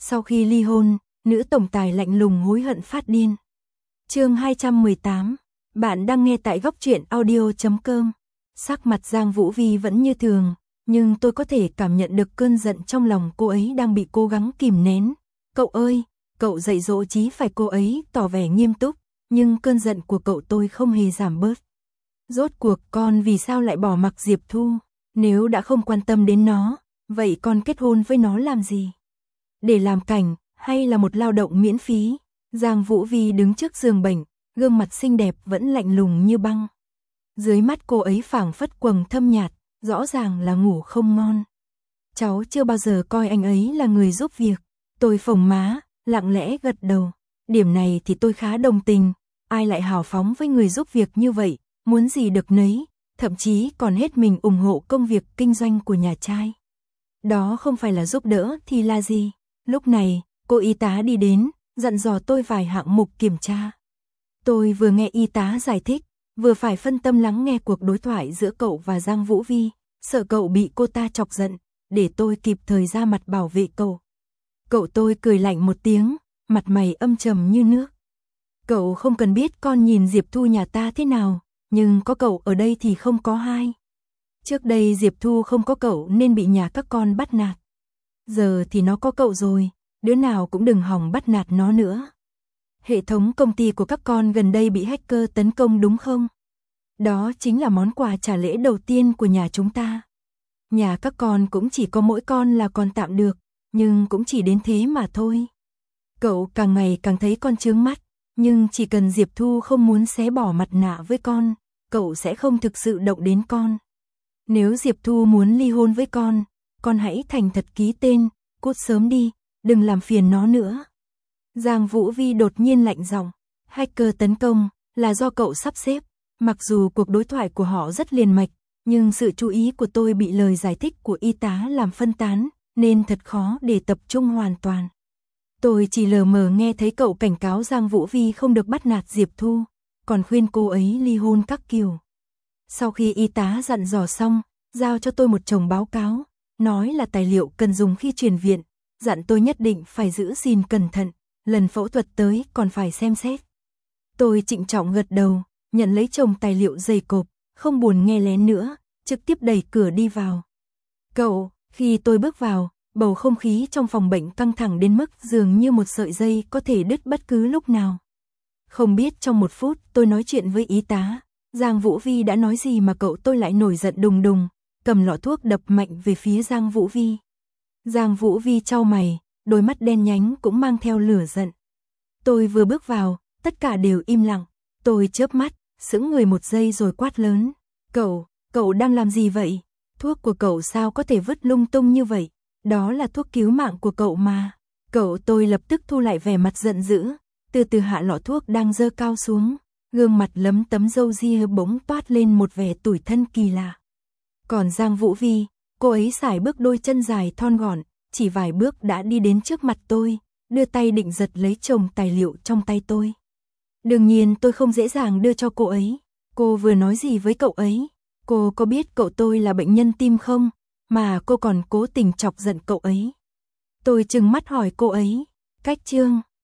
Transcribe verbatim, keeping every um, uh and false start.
Sau khi ly hôn, nữ tổng tài lạnh lùng hối hận phát điên. Chương hai trăm mười tám. Bạn đang nghe tại góc truyện audio chấm com. Sắc mặt Giang Vũ Vi vẫn như thường, nhưng tôi có thể cảm nhận được cơn giận trong lòng cô ấy đang bị cố gắng kìm nén. Cậu ơi, cậu dạy dỗ chí phải, cô ấy tỏ vẻ nghiêm túc, nhưng cơn giận của cậu tôi không hề giảm bớt. Rốt cuộc con vì sao lại bỏ mặc Diệp Thu? Nếu đã không quan tâm đến nó, vậy con kết hôn với nó làm gì? Để làm cảnh, hay là một lao động miễn phí? Giang Vũ Vi đứng trước giường bệnh, gương mặt xinh đẹp vẫn lạnh lùng như băng. Dưới mắt cô ấy phảng phất quầng thâm nhạt, rõ ràng là ngủ không ngon. Cháu chưa bao giờ coi anh ấy là người giúp việc. Tôi phồng má, lặng lẽ gật đầu. Điểm này thì tôi khá đồng tình. Ai lại hào phóng với người giúp việc như vậy, muốn gì được nấy, thậm chí còn hết mình ủng hộ công việc kinh doanh của nhà trai. Đó không phải là giúp đỡ thì là gì? Lúc này, cô y tá đi đến, dặn dò tôi vài hạng mục kiểm tra. Tôi vừa nghe y tá giải thích, vừa phải phân tâm lắng nghe cuộc đối thoại giữa cậu và Giang Vũ Vi, sợ cậu bị cô ta chọc giận, để tôi kịp thời ra mặt bảo vệ cậu. Cậu tôi cười lạnh một tiếng, mặt mày âm trầm như nước. Cậu không cần biết con nhìn Diệp Thu nhà ta thế nào, nhưng có cậu ở đây thì không có hai. Trước đây Diệp Thu không có cậu nên bị nhà các con bắt nạt. Giờ thì nó có cậu rồi, đứa nào cũng đừng hòng bắt nạt nó nữa. Hệ thống công ty của các con gần đây bị hacker tấn công đúng không? Đó chính là món quà trả lễ đầu tiên của nhà chúng ta. Nhà các con cũng chỉ có mỗi con là còn tạm được, nhưng cũng chỉ đến thế mà thôi. Cậu càng ngày càng thấy con chướng mắt, nhưng chỉ cần Diệp Thu không muốn xé bỏ mặt nạ với con, cậu sẽ không thực sự động đến con. Nếu Diệp Thu muốn ly hôn với con, con hãy thành thật ký tên, cút sớm đi, đừng làm phiền nó nữa. Giang Vũ Vi đột nhiên lạnh giọng, hacker tấn công là do cậu sắp xếp. Mặc dù cuộc đối thoại của họ rất liền mạch, nhưng sự chú ý của tôi bị lời giải thích của y tá làm phân tán, nên thật khó để tập trung hoàn toàn. Tôi chỉ lờ mờ nghe thấy cậu cảnh cáo Giang Vũ Vi không được bắt nạt Diệp Thu, còn khuyên cô ấy ly hôn các kiểu. Sau khi y tá dặn dò xong, giao cho tôi một chồng báo cáo, nói là tài liệu cần dùng khi chuyển viện, dặn tôi nhất định phải giữ gìn cẩn thận, lần phẫu thuật tới còn phải xem xét. Tôi trịnh trọng gật đầu, nhận lấy chồng tài liệu dày cộp, không buồn nghe lén nữa, trực tiếp đẩy cửa đi vào. Cậu, khi tôi bước vào, bầu không khí trong phòng bệnh căng thẳng đến mức dường như một sợi dây có thể đứt bất cứ lúc nào. Không biết trong một phút tôi nói chuyện với y tá, Giang Vũ Vi đã nói gì mà cậu tôi lại nổi giận đùng đùng, cầm lọ thuốc đập mạnh về phía Giang Vũ Vi. Giang Vũ Vi chau mày, đôi mắt đen nhánh cũng mang theo lửa giận. Tôi vừa bước vào, tất cả đều im lặng, tôi chớp mắt, sững người một giây rồi quát lớn. Cậu, cậu đang làm gì vậy? Thuốc của cậu sao có thể vứt lung tung như vậy? Đó là thuốc cứu mạng của cậu mà. Cậu tôi lập tức thu lại vẻ mặt giận dữ, từ từ hạ lọ thuốc đang dơ cao xuống, gương mặt lấm tấm râu ria bỗng toát lên một vẻ tủi thân kỳ lạ. Còn Giang Vũ Vi, cô ấy sải bước đôi chân dài thon gọn, chỉ vài bước đã đi đến trước mặt tôi, đưa tay định giật lấy chồng tài liệu trong tay tôi. Đương nhiên tôi không dễ dàng đưa cho cô ấy. Cô vừa nói gì với cậu ấy? Cô có biết cậu tôi là bệnh nhân tim không? Mà cô còn cố tình chọc giận cậu ấy. Tôi trừng mắt hỏi cô ấy. Cách chương